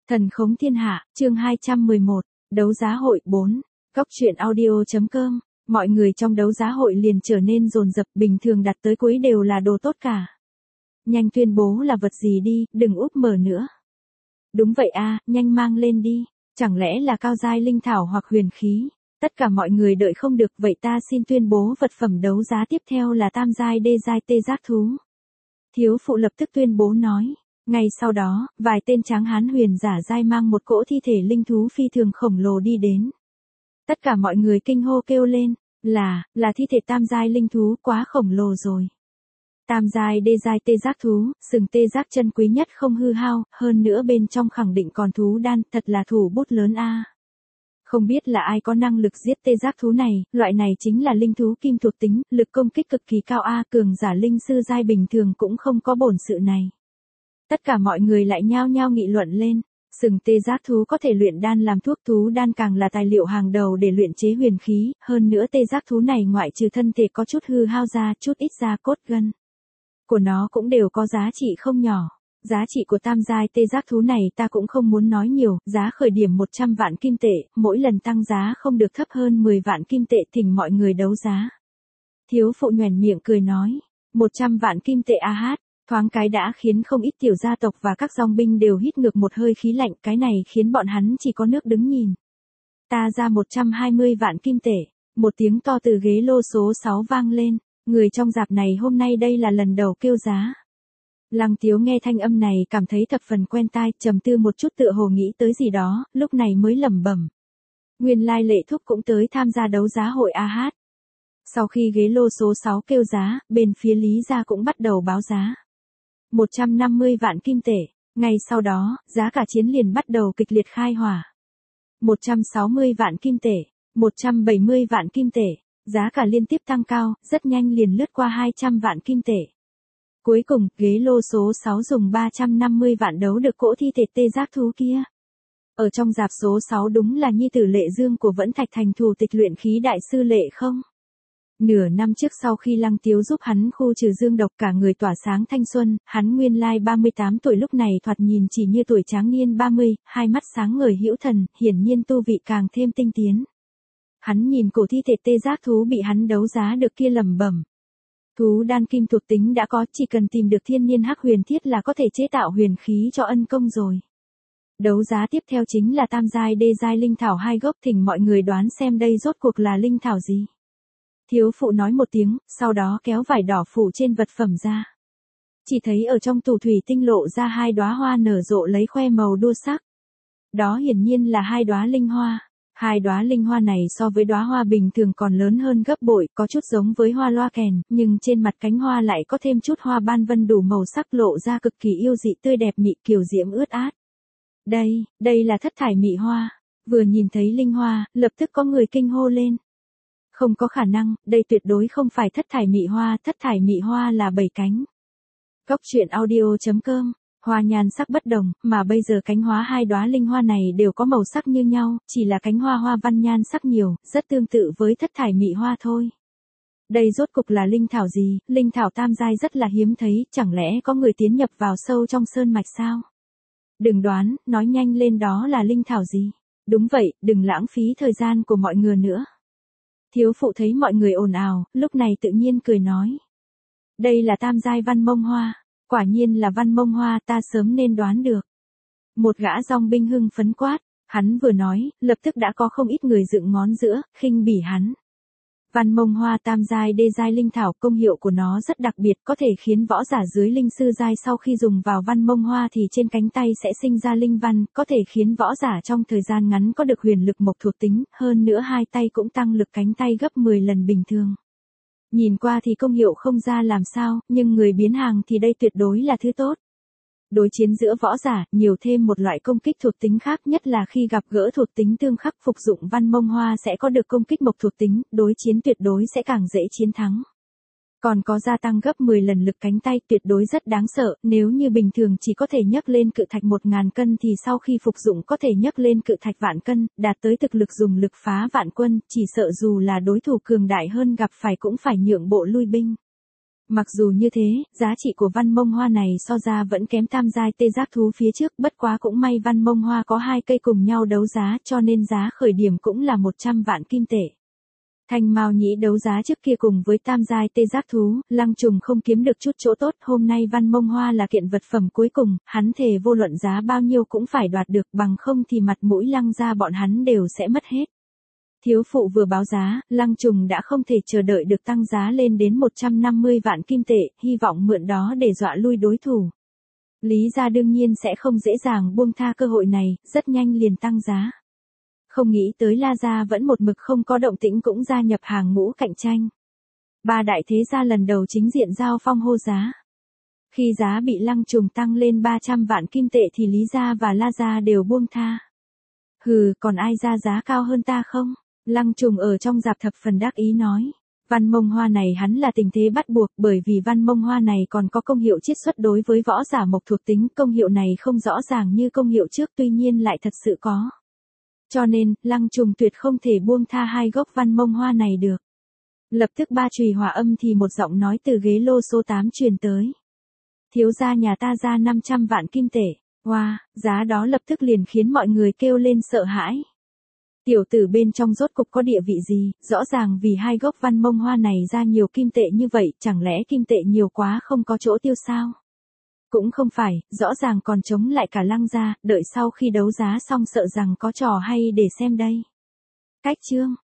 Thần khống thiên hạ, chương 211, đấu giá hội 4, Cóc truyện audio.com, mọi người trong đấu giá hội liền trở nên dồn dập, bình thường đặt tới cuối đều là đồ tốt cả. Nhanh tuyên bố là vật gì đi, đừng úp mở nữa. Đúng vậy a, nhanh mang lên đi, chẳng lẽ là cao giai linh thảo hoặc huyền khí. Tất cả mọi người đợi không được, vậy ta xin tuyên bố vật phẩm đấu giá tiếp theo là tam giai đê giai tê giác thú. Thiếu phụ lập tức tuyên bố nói. Ngay sau đó, vài tên tráng hán huyền giả giai mang một cỗ thi thể linh thú phi thường khổng lồ đi đến. Tất cả mọi người kinh hô kêu lên, là thi thể tam giai linh thú, quá khổng lồ rồi. Tam giai đê giai tê giác thú, sừng tê giác chân quý nhất không hư hao, hơn nữa bên trong khẳng định còn thú đan, thật là thủ bút lớn a. Không biết là ai có năng lực giết tê giác thú này, loại này chính là linh thú kim thuộc tính, lực công kích cực kỳ cao a, cường giả linh sư giai bình thường cũng không có bổn sự này. Tất cả mọi người lại nhao nhao nghị luận lên, sừng tê giác thú có thể luyện đan làm thuốc, thú đan càng là tài liệu hàng đầu để luyện chế huyền khí, hơn nữa tê giác thú này ngoại trừ thân thể có chút hư hao ra, chút ít da cốt gân của nó cũng đều có giá trị không nhỏ. Giá trị của tam giai tê giác thú này ta cũng không muốn nói nhiều, giá khởi điểm 100 vạn kim tệ, mỗi lần tăng giá không được thấp hơn 10 vạn kim tệ, thỉnh mọi người đấu giá. Thiếu phụ nhoẻn miệng cười nói, 100 vạn kim tệ a hát. Thoáng cái đã khiến không ít tiểu gia tộc và các dòng binh đều hít ngược một hơi khí lạnh, cái này khiến bọn hắn chỉ có nước đứng nhìn. Ta ra 120 vạn kim tệ, một tiếng to từ ghế lô số 6 vang lên, người trong dạp này hôm nay đây là lần đầu kêu giá. Lăng Tiếu nghe thanh âm này cảm thấy thập phần quen tai, trầm tư một chút tựa hồ nghĩ tới gì đó, lúc này mới lẩm bẩm. Nguyên lai Lệ Thúc cũng tới tham gia đấu giá hội a hát. Sau khi ghế lô số 6 kêu giá, bên phía Lý gia cũng bắt đầu báo giá. 150 vạn kim tệ, ngay sau đó, giá cả chiến liền bắt đầu kịch liệt khai hỏa. 160 vạn kim tệ, 170 vạn kim tệ, giá cả liên tiếp tăng cao, rất nhanh liền lướt qua 200 vạn kim tệ. Cuối cùng, ghế lô số 6 dùng 350 vạn đấu được cỗ thi thể tê giác thú kia. Ở trong dạp số 6 đúng là nhi tử Lệ Dương của Vẫn Thạch Thành thủ tịch luyện khí đại sư Lệ không? Nửa năm trước sau khi Lăng Tiếu giúp hắn khu trừ dương độc, cả người tỏa sáng thanh xuân, hắn nguyên lai 38 tuổi lúc này thoạt nhìn chỉ như tuổi tráng niên 30, hai mắt sáng ngời hữu thần, hiển nhiên tu vị càng thêm tinh tiến. Hắn nhìn cổ thi thể tê giác thú bị hắn đấu giá được kia lẩm bẩm. Thú đan kim thuộc tính đã có, chỉ cần tìm được thiên niên hắc huyền thiết là có thể chế tạo huyền khí cho ân công rồi. Đấu giá tiếp theo chính là tam giai đê giai linh thảo 2 gốc, thỉnh mọi người đoán xem đây rốt cuộc là linh thảo gì. Thiếu phụ nói một tiếng, sau đó kéo vải đỏ phủ trên vật phẩm ra. Chỉ thấy ở trong tủ thủy tinh lộ ra 2 đóa hoa nở rộ lấy khoe màu đua sắc. Đó hiển nhiên là 2 đóa linh hoa. 2 đóa linh hoa này so với đóa hoa bình thường còn lớn hơn gấp bội, có chút giống với hoa loa kèn, nhưng trên mặt cánh hoa lại có thêm chút hoa ban vân đủ màu sắc, lộ ra cực kỳ yêu dị, tươi đẹp mị kiều diễm ướt át. Đây là thất thải mị hoa. Vừa nhìn thấy linh hoa, lập tức có người kinh hô lên. Không có khả năng, đây tuyệt đối không phải thất thải mị hoa là 7 cánh. Cóc truyện audio.com, hoa nhan sắc bất đồng, mà bây giờ cánh hóa 2 đóa linh hoa này đều có màu sắc như nhau, chỉ là cánh hoa hoa văn nhan sắc nhiều, rất tương tự với thất thải mị hoa thôi. Đây rốt cục là linh thảo gì? Linh thảo tam giai rất là hiếm thấy, chẳng lẽ có người tiến nhập vào sâu trong sơn mạch sao? Đừng đoán, nói nhanh lên đó là linh thảo gì? Đúng vậy, đừng lãng phí thời gian của mọi người nữa. Thiếu phụ thấy mọi người ồn ào, lúc này tự nhiên cười nói. Đây là tam giai văn mông hoa, quả nhiên là văn mông hoa, ta sớm nên đoán được. Một gã dòng binh hưng phấn quát, hắn vừa nói, lập tức đã có không ít người dựng ngón giữa, khinh bỉ hắn. Văn mông hoa tam giai đê giai linh thảo, công hiệu của nó rất đặc biệt, có thể khiến võ giả dưới linh sư giai sau khi dùng vào văn mông hoa thì trên cánh tay sẽ sinh ra linh văn, có thể khiến võ giả trong thời gian ngắn có được huyền lực mộc thuộc tính, hơn nữa hai tay cũng tăng lực cánh tay gấp 10 lần bình thường. Nhìn qua thì công hiệu không ra làm sao, nhưng người biến hàng thì đây tuyệt đối là thứ tốt. Đối chiến giữa võ giả, nhiều thêm một loại công kích thuộc tính khác, nhất là khi gặp gỡ thuộc tính tương khắc, phục dụng văn mông hoa sẽ có được công kích mộc thuộc tính, đối chiến tuyệt đối sẽ càng dễ chiến thắng. Còn có gia tăng gấp 10 lần lực cánh tay, tuyệt đối rất đáng sợ, nếu như bình thường chỉ có thể nhấc lên cự thạch 1000 cân thì sau khi phục dụng có thể nhấc lên cự thạch vạn cân, đạt tới thực lực dùng lực phá vạn quân, chỉ sợ dù là đối thủ cường đại hơn gặp phải cũng phải nhượng bộ lui binh. Mặc dù như thế, giá trị của văn mông hoa này so ra vẫn kém tam giai tê giác thú phía trước, bất quá cũng may văn mông hoa có hai cây cùng nhau đấu giá cho nên giá khởi điểm cũng là 100 vạn kim tệ. Thanh Mao Nhĩ đấu giá trước kia cùng với tam giai tê giác thú, Lăng Trùng không kiếm được chút chỗ tốt, hôm nay văn mông hoa là kiện vật phẩm cuối cùng, hắn thề vô luận giá bao nhiêu cũng phải đoạt được, bằng không thì mặt mũi Lăng gia bọn hắn đều sẽ mất hết. Thiếu phụ vừa báo giá, Lăng Trùng đã không thể chờ đợi được tăng giá lên đến 150 vạn kim tệ, hy vọng mượn đó để dọa lui đối thủ. Lý gia đương nhiên sẽ không dễ dàng buông tha cơ hội này, rất nhanh liền tăng giá. Không nghĩ tới La gia vẫn một mực không có động tĩnh cũng gia nhập hàng ngũ cạnh tranh. Ba đại thế gia lần đầu chính diện giao phong hô giá. Khi giá bị Lăng Trùng tăng lên 300 vạn kim tệ thì Lý gia và La gia đều buông tha. Hừ, còn ai ra giá cao hơn ta không? Lăng Trùng ở trong dạp thập phần đắc ý nói. Văn mông hoa này hắn là tình thế bắt buộc, bởi vì văn mông hoa này còn có công hiệu chiết xuất đối với võ giả mộc thuộc tính, công hiệu này không rõ ràng như công hiệu trước tuy nhiên lại thật sự có. Cho nên, Lăng Trùng tuyệt không thể buông tha hai gốc văn mông hoa này được. Lập tức ba chùy hòa âm thì một giọng nói từ ghế lô số 8 truyền tới. Thiếu gia nhà ta ra 500 vạn kim tệ. Wow, giá đó lập tức liền khiến mọi người kêu lên sợ hãi. Tiểu tử bên trong rốt cục có địa vị gì, rõ ràng vì hai gốc văn mông hoa này ra nhiều kim tệ như vậy, chẳng lẽ kim tệ nhiều quá không có chỗ tiêu sao? Cũng không phải, rõ ràng còn chống lại cả Lăng gia, đợi sau khi đấu giá xong sợ rằng có trò hay để xem đây. Cách chương